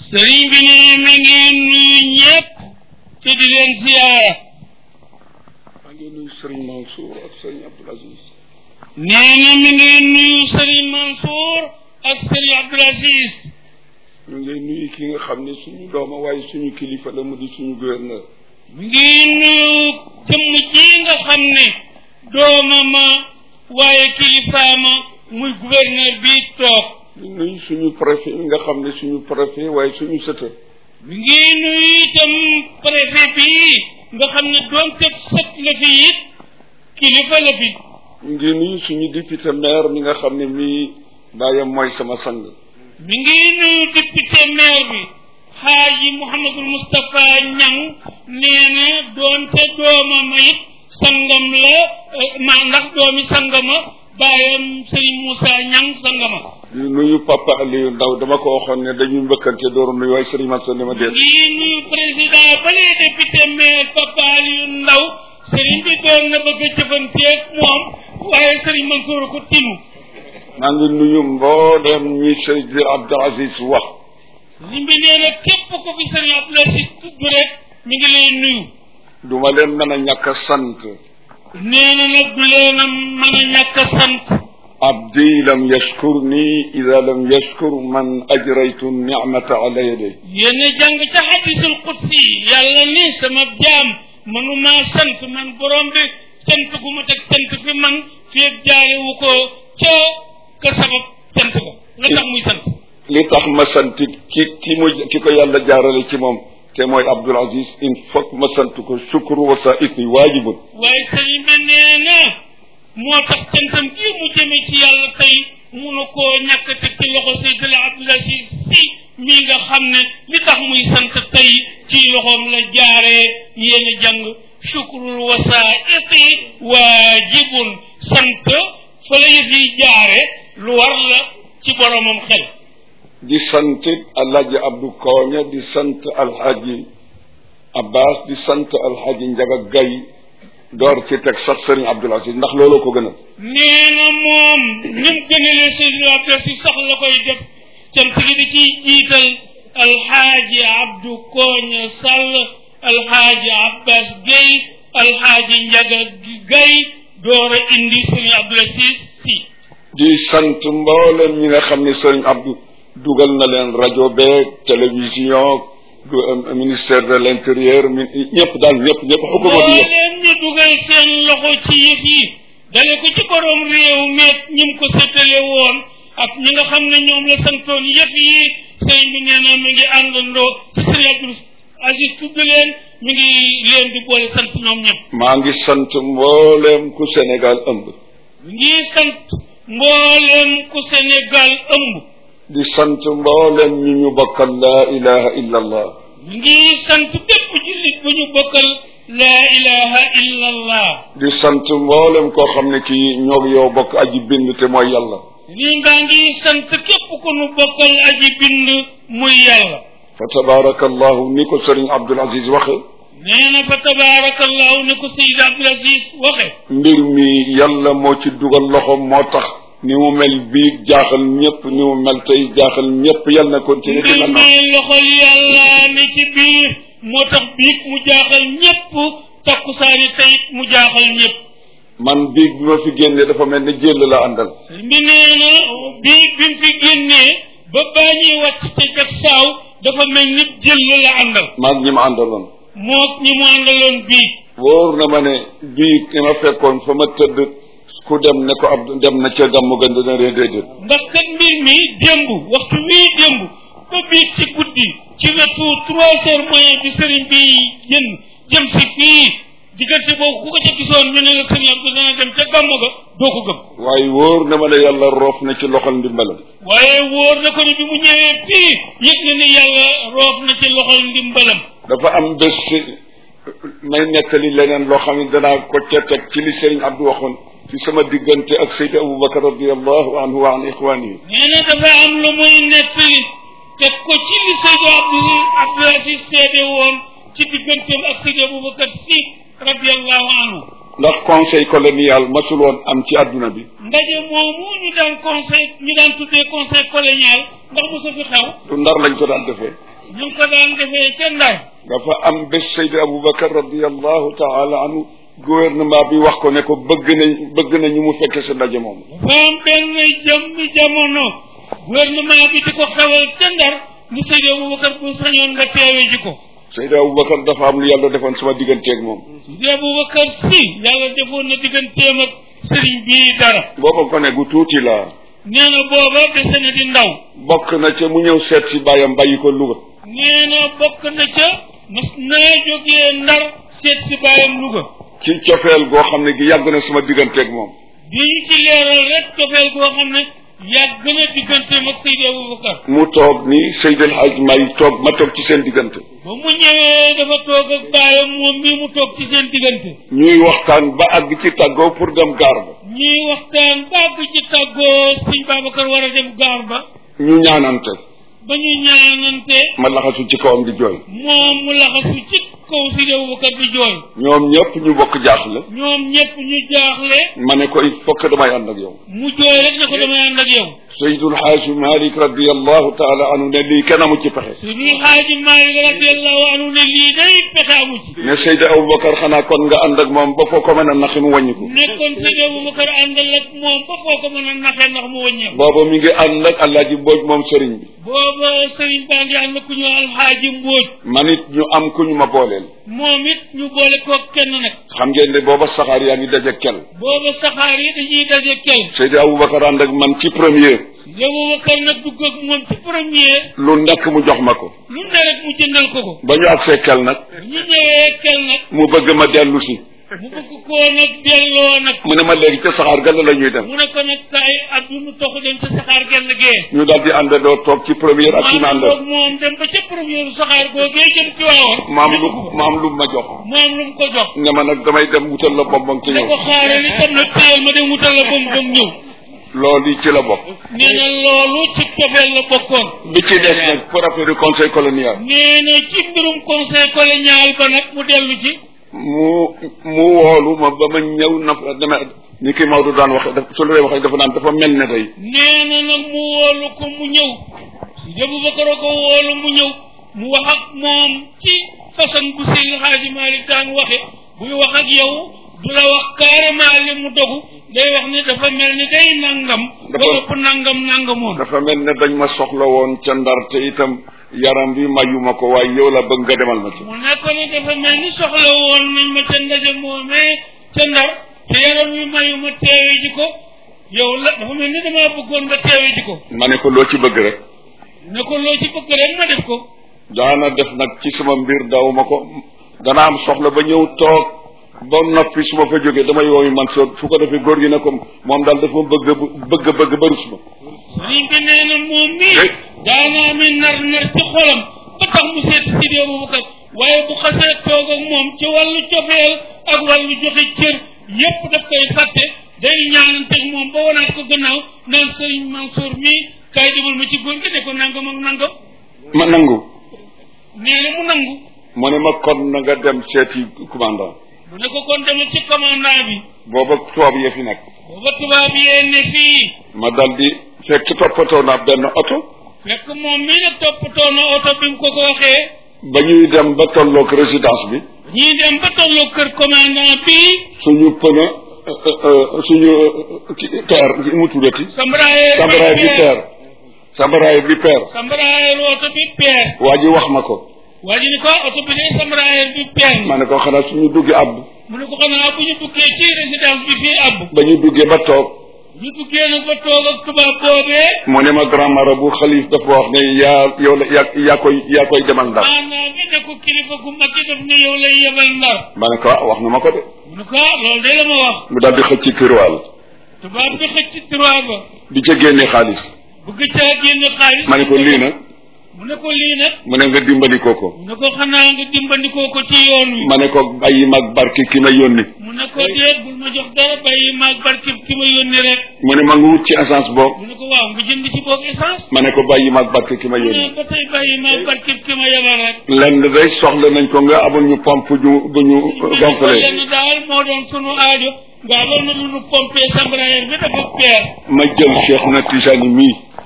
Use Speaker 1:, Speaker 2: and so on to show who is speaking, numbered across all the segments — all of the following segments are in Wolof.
Speaker 1: sëriñ bi ne mi ngi nuyu ñëpp te di leen ziyaara.
Speaker 2: maa ngi nuyu sëriñ Mansour ak sëriñ Abdoul Aziz.
Speaker 1: nee na mi ngi nuyu sëriñ Mansour ak sëriñ Abdoul Aziz.
Speaker 2: ñu ngi nuyu ki nga xam ne suñu dooma waaye suñu kilifa la mu di suñu gouverneur.
Speaker 1: mi ngi nuyu jëmm ji nga xam ne doomama waaye kilifaama muy gouverneur bi toog.
Speaker 2: ñu nuyu suñu préfet yi nga xam ne suñu préfet waaye suñu sëtë.
Speaker 1: mi ngi nuyu itam préfet bi nga xam ne doonte sët la fi it kilifa la fi.
Speaker 2: ñu ngi nuyu suñu député maire mi nga xam ne mii baayam mooy sama sang.
Speaker 1: mi ngi nuyu député maire bi xaaji Mouhamadul Moustapha Ñang nee na doonte doomama it sangam la ndax doomi sangama baayam Serigne Moussa Ñang sangama.
Speaker 2: ñu nuyu papa Aliou Ndaw dama ko waxoon ne dañuy mbëkkante dooru nuyu waaye Serigne Mansour ne ma déet.
Speaker 1: ngi nuyu président bale député maire papa Aliou Ndaw Serigne bi doon na bëgg a jëfanteeg moom waaye Serigne Mansour ko tinu.
Speaker 2: maa ngi nuyu mboolem ñi Seydi Abdoul Aziz wax.
Speaker 1: Serigne bi nee na képp ko fi Serigne Abdoul Aziz tudd rek mi ngi lay nuyu.
Speaker 2: duma leen mën a ñàkk a sant.
Speaker 1: nee na nag du leen a mën a ñàkk a sant.
Speaker 2: abdi lam yashkurni ida lam yashkur man ajraytu nicmata ala yaday.
Speaker 1: yéen a jàng ca hadisul qudsi yàlla ni sama jaam mënumaa sant man borom bi sant gu ma teg sant fi man fi ak jaarewu ko ca ka sabab sant ko la tax muy sant.
Speaker 2: li tax ma sant ki ko yàlla jaarale ci moom te mooy Abdoul Aziz il faut ma sant ko sukru wasaiti waajibun.
Speaker 1: waaye sëriñ bi nee na moo tax cantam gii mu jëmee ci yàlla tey munu koo ñàkk teg ci loxo Seydil Abdoul Aziz si mii nga xam ne li tax muy sant tey ci loxoom la jaaree yéen a jàng sukrul wasaiti waajibun sant fa la yëf yi jaare lu war la ci boromam xel.
Speaker 2: di sant alhaji Abdou Koña di sant alhaji Abbas di sant alhaji Njaga Gay door ci teg sax Serigne Abdoul Aziz ndax looloo ko gënal.
Speaker 1: nee na moom ni mu gënalee Seydil Abdoul Aziz sax la koy def cant gi di ciy jiital alxaaji Abdou Koña Sall alxaaji Abbas Gay alxaaji Njaga Gay door a indi Serigne Abdoul Aziz si.
Speaker 2: di sant mboolem ñi nga xam ne Serigne Abdou dugal na leen rajo beeg télévision ministère de l'intérieur ñëpp daal ñëpp xukuma bi yëpp.
Speaker 1: leen ñu dugal seen loxo ci yëf yi dale ko ci borom réew meeg ñi mu ko séddale woon ak ñi nga xam ne ñoom la santoon yëf yi sëriñ bi nee na mi ngi àndandoo ci Serigne Abdoul Aziz tudd leen mi ngi leen di boole sant ñoom ñëpp.
Speaker 2: maa ngi sant mboolem ku Sénégal ëmb.
Speaker 1: mi ngi sant mboolem ku Sénégal ëmb.
Speaker 2: di sant mboolem ñi ñu bokkal laa ilaha illa allah.
Speaker 1: mi ngi sant bépp jullit bu ñu bokkal laa ilaha illa allah.
Speaker 2: di sant mboolem koo xam ne kii ñoo yow bokk aji bind te mooy yàlla.
Speaker 1: lii ngaa ngi sant képp ku nu bokkal aji bind muy yàlla.
Speaker 2: fa tabaarakallahu ni ko Serigne Abdoul Aziz waxe.
Speaker 1: nee na fa tabaarakallahu ni ko Seydou Abdoul Aziz waxe.
Speaker 2: mbir mi yàlla moo ci dugal loxoom moo tax. ni mu mel bii jaaxal ñëpp ni mu mel tey jaaxal ñëpp yàlla na continuer di mel noonu.
Speaker 1: loxol yàlla ne ci biir moo tax biig mu jaaxal ñëpp takkusaani tey mu jaaxal ñëpp.
Speaker 2: man biig bi ma fi génnee dafa mel ni jël la àndal.
Speaker 1: bi nee na biig bi mu fi génnee ba baa ñuy wàcc te jag saaw dafa mel ni jël la àndal.
Speaker 2: maag ñi ma àndaloon.
Speaker 1: moog ñi mu àndaloon biig.
Speaker 2: wóor na ma ne biig ni ma fekkoon fa ma tëdd. ku dem ne ko ab dem na ca gàmmu gën dina ree déedéet.
Speaker 1: ndax kat mbir mi démb waxtu wii démb ba biig ci guddi ci wetu 3 heures moyen bi sëriñ bi jëm si fii diggante boobu ku ko ca gisoon ñu ne la sëriñ Abdou dana dem ca gàmmu ga doo ko gëm.
Speaker 2: waaye wóor na ma ne yàlla roof na ci loxol ndimbalam.
Speaker 1: waaye wóor na ko ni bi mu ñëwee fii yëg na ni yàlla roof na ci loxol ndimbalam.
Speaker 2: dafa am bés may nettali leneen loo xam ne danaa ko ca teg ci li sëriñ Abdou waxoon. ci sama diggante ak Seydi Aboubacar radiallahu anhu wa an ixwaani.
Speaker 1: nee na dafa am lu muy nettali teg ko ci li Seydi Abdoul Aziz seede woon ci digganteem ak Seydi Aboubacar si radiallahu anhu.
Speaker 2: ndax conseil colonial masul woon am ci àdduna bi.
Speaker 1: ndaje moomu ñu daan tuddee conseil colonial ndax mosu fi xew.
Speaker 2: du ndar lañ ko daan defee.
Speaker 1: ñu ngi ko daan defee ca Ndar.
Speaker 2: dafa am bés Seydi Aboubacar radiallahu taala anhu gouvernement bi wax ko ne ko bëgg nañu mu fekke sa ndaje moom.
Speaker 1: dafa am benn jamono gouvernement bi di ko xewal ca Ndar mu Seydi Aboubacar bu sañoon nga teewe ji ko.
Speaker 2: Seydi Aboubacar dafa am lu yàlla defoon sama digganteeg moom.
Speaker 1: Seydi Aboubacar si yàlla defoon na digganteem ak sëriñ bii dara.
Speaker 2: booba gone gu tuuti la.
Speaker 1: nee na booba dese na di ndaw.
Speaker 2: bokk na ca mu ñëw seet si bàyyam bàyyi ko Louga.
Speaker 1: nee na bokk na ca mas naa jógee Ndar seet si bàyyam Louga.
Speaker 2: ci cofeel goo xam ne gi yàgg na sama digganteeg moom.
Speaker 1: bi ñu ci leeral rek cofeel goo xam ne yàgg na digganteem ak Seydi Aboubacar.
Speaker 2: mu toog ni Seydi El Hadj May toog ma toog ci seen diggante.
Speaker 1: ba mu ñëwee dafa toog ak bàyyam moom mii mu toog ci seen diggante.
Speaker 2: ñuy waxtaan ba àgg ci tàggoo pour dem gaar ba.
Speaker 1: ñuy waxtaan ba àgg ci tàggoo sëñ Babacar war a dem gaar ba.
Speaker 2: ñu ñaanante.
Speaker 1: ba ñu ñaanante.
Speaker 2: ma laxasu ci kawam di jooy.
Speaker 1: moom mu laxasu ci kaw Seydi Aboubacar di jooy.
Speaker 2: ñoom ñëpp ñu bokk jaaxle.
Speaker 1: ñoom ñëpp ñu jaaxle.
Speaker 2: ma ne ko il faut que damay ànd ak yow.
Speaker 1: mu jooy rek ne ko damay ànd ak yow.
Speaker 2: Seydul Xaaji Malik radiallahu taala anhu ne lii kenn amu ci pexe.
Speaker 1: Seydul Xaaji Malik radiallahu anhu ne lii day pexe amu ci.
Speaker 2: ne Seydi Aboubacar xanaa kon nga ànd ak moom ba foo ko mën a naxi mu wàññi ko.
Speaker 1: nekkoon Seydi Aboubacar àndal ak moom ba foo ko mën a naxee ndax mu wàññeeku.
Speaker 2: booba mi ngi ànd ak Alaaji Mbooj moom sëriñ bi.
Speaker 1: booba sëriñ baa ngi ànd ku ñu Alxaaji Mbooj.
Speaker 2: man it ñu am ku ñu ma booleel.
Speaker 1: moom it ñu boole koo kenn nag.
Speaker 2: xam ngeen ne booba saxaar yaa ngi daje kel.
Speaker 1: booba saxaar yi dañuy daje kel.
Speaker 2: Seydi Aboubacar ànd ak man ci premier.
Speaker 1: Seydi Aboubacar nag dugg ak moom ci premier.
Speaker 2: lu nekk mu jox ma ko.
Speaker 1: lu ne rek mu jëndal ko ko.
Speaker 2: ba ñu agsee kel nag.
Speaker 1: ñu ñëwee kel nag.
Speaker 2: mu bëgg ma dellu si.
Speaker 1: mu bëgg koo nag delloo nag.
Speaker 2: mu ne ma léegi ca saxaar gàll la ñuy dem.
Speaker 1: mu ne ko nag kaay adduna toxu dem ca saxaar genn gee.
Speaker 2: ñu daal di àndandoo toog ci première ak ci naan la.
Speaker 1: moom dem ba ca première saxaar googee jëm ci waawoon.
Speaker 2: maam lu ma jox.
Speaker 1: moom lu mu ko jox.
Speaker 2: ne ma nag damay dem wutal la bonbon ci ñëw.
Speaker 1: ne ko xaaral itam nag téyel ma dem wutal la bonbon ñëw.
Speaker 2: loolu ci la bokk.
Speaker 1: nee na loolu ci cofeel la bokkoon.
Speaker 2: bi ci des nag pour affaire conseil colonial.
Speaker 1: nee na ci mbirum conseil colonial ba nag mu dellu ci.
Speaker 2: mu woolu ma ba ma ñëw na dama ni ki Maodo daan wax su la waxee dafa naan dafa mel ne day.
Speaker 1: nee na nag mu woolu ko mu ñëw. Seydi Aboubacar ko woolu mu ñëw. mu wax ak moom ci façon bu Seydi Hadji Malick daan waxe buy wax ak yow du la wax carrément li mu dogu day wax ni dafa mel ni day nangam. dafa nangamoon.
Speaker 2: dafa mel ne dañ ma soxla woon ca Ndar te itam yaram bi mayuma ko waaye yow la bëgg nga demal ma ci.
Speaker 1: mu nekk ni dafa mel ni soxla woon nañ ma ca ndaje moomee ca Ndar te yaram bi mayuma teewe ji ko yow la dafa mel ni damaa bëggoon nga teewe ji ko.
Speaker 2: ma ne ko loo ci bëgg rek.
Speaker 1: ne ko loo ci bëgg rek ma def ko.
Speaker 2: daana def nag ci sama mbir daw ma ko dana am soxla ba ñëw toog ba noppi su ma fa jógee damay wooyu man soo fu ko defee góor gi ne ko moom daal dafa bëgg ba rus ma.
Speaker 1: sëriñ bi nee na moom mii daana amee nar ci xolam ba tax mu seeti Seydi Aboubacar waaye bu xasee toog ak moom ci wàllu cofeel ak wàllu joxe cër yépp daf koy fàtte day ñaananteeg moom ba wanaat ko gannaaw naan sëriñ Mansour mii kaay demal ma ci góor gi ne ko nangam ak nangam.
Speaker 2: ma nangu.
Speaker 1: nee na mu nangu.
Speaker 2: mu ne ma kon na nga dem seeti commandant.
Speaker 1: mu ne ko kon demal ci commandant bi.
Speaker 2: booba tubaab yee fi nekk.
Speaker 1: booba tubaab yee ne fii.
Speaker 2: ma dal di fekk toppatoo naa benn oto.
Speaker 1: fekk moom mii nag toppatoo na oto bi mu ko waxee.
Speaker 2: ba ñuy dem ba tolloog résidence bi.
Speaker 1: ñuy dem ba tolloog kër commandant bi.
Speaker 2: suñu pëna suñu teer mu tuddati. sambaraaye bi peer. sambaraaye bi peer.
Speaker 1: sambaraaye oto bi peer.
Speaker 2: waa ji wax ma ko.
Speaker 1: waa ji ni ko oto bi de sambaraaye bi peer.
Speaker 2: ma ne ko xanaa suñu duggee àbb.
Speaker 1: mu ne ko xanaa bu ñu duggee ci résidence bi fii àbb.
Speaker 2: ba ñu duggee ba toog.
Speaker 1: ñu duggee nag ba toog ak tubaab boobee.
Speaker 2: mu ne ma grand marabout xalif dafa wax ne yow la yaa koy demal Ndar.
Speaker 1: maanaam bi ne ko kilifa gu mag gi daf ne yow lay yebal Ndar.
Speaker 2: ma ne ko wax na ma ko de.
Speaker 1: mu ne ko loolu de la ma wax.
Speaker 2: mu daal di xëcc ci tiroir.
Speaker 1: tubaab bi xëcc ci tiroir ba.
Speaker 2: di ca génne xaalis.
Speaker 1: bëgg caa génne xaalis.
Speaker 2: ma ne ko lii nag.
Speaker 1: mu ne ko lii nag.
Speaker 2: mu ne nga dimbandikoo ko.
Speaker 1: mu ne ko xanaa nga dimbandikoo ko ci yoon wi.
Speaker 2: ma ne ko bàyyi mag barke ki ma yónni.
Speaker 1: mu ne ko déet bul ma jox dara bàyyi mag barke ki ma yónni rek.
Speaker 2: mu ne ma nga wut ci essence boobu.
Speaker 1: mu ne ko waaw nga jënd ci boog essence.
Speaker 2: ma ne ko bàyyi mag barke ki ma
Speaker 1: mu
Speaker 2: yónni.
Speaker 1: ne ba tey bàyyi mag barke ki ma yebal rek.
Speaker 2: lenn day soxla nañ ko nga amul ñu pompe bu ñu gonflé.
Speaker 1: lenn daal moo doon sunu aajo. nga amoon na lu nu pompé sambrayer bi dafa peer.
Speaker 2: ma jël Cheikh na Tijani mii.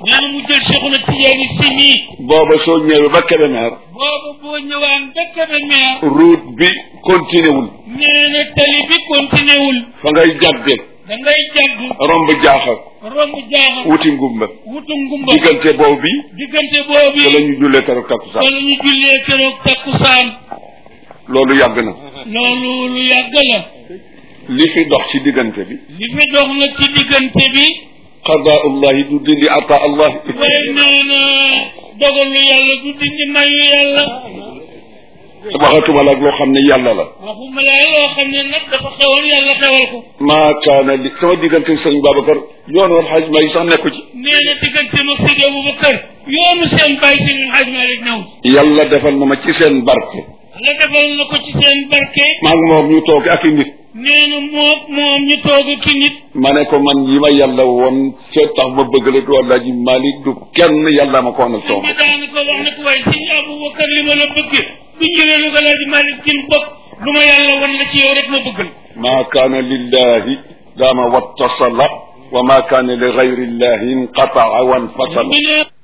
Speaker 1: nee na mu jël Cheikhuna Tidiane si mii.
Speaker 2: booba soo ñëwee ba Kébémer.
Speaker 1: booba boo ñëwaan ba Kébémer.
Speaker 2: route bi continué wul.
Speaker 1: nee na tali bi continué wul.
Speaker 2: fa ngay jàdde.
Speaker 1: da ngay jàdd.
Speaker 2: romb jaaxa.
Speaker 1: romb jaaxa.
Speaker 2: wuti ngumba.
Speaker 1: wutu ngumba.
Speaker 2: diggante boobu bi.
Speaker 1: diggante boobu.
Speaker 2: wala ñu jullee keroog takkusaan.
Speaker 1: wala ñu jullee keroog takkusaan.
Speaker 2: loolu yàgg na.
Speaker 1: loolu lu yàgg la.
Speaker 2: li fi dox ci diggante bi.
Speaker 1: li fi dox na ci diggante bi.
Speaker 2: qadaullahi du dindi ata allah.
Speaker 1: waaye nee na dogalu yàlla du dindi mayu yàlla.
Speaker 2: waxatuma la ak loo xam ne yàlla la.
Speaker 1: waxuma la loo xam ne nag dafa xewoon yàlla xewal ko.
Speaker 2: maa kaana li sama diggante sëñ Babacar yoonu woon xaj may sax nekku ci.
Speaker 1: nee na diggante ma Seydi Aboubacar yoonu seen bàyyi Seydi Hadj Malick ñëw.
Speaker 2: yàlla defal na ma ci seen barke.
Speaker 1: la defal na ko ci seen barke.
Speaker 2: maa ngi moom ñu toog ak i nit.
Speaker 1: nee na moom ñu toog ak i nit.
Speaker 2: ma ne ko man yi ma yàlla woon ca tax ma bëgg la du Alaaji Malick du kenn yàlla ma ko woon toog.
Speaker 1: ma daan ko wax ne ko waaye Seydi Aboubacar li ma la bëggee bu ñëwee lu ko Alaaji Malick ci bokk lu ma yàlla wan la ci yow rek ma bëgg la. maa
Speaker 2: kaana lillahi daama wattasala wa maa kaana li gayri llahi inqataa wa infasala.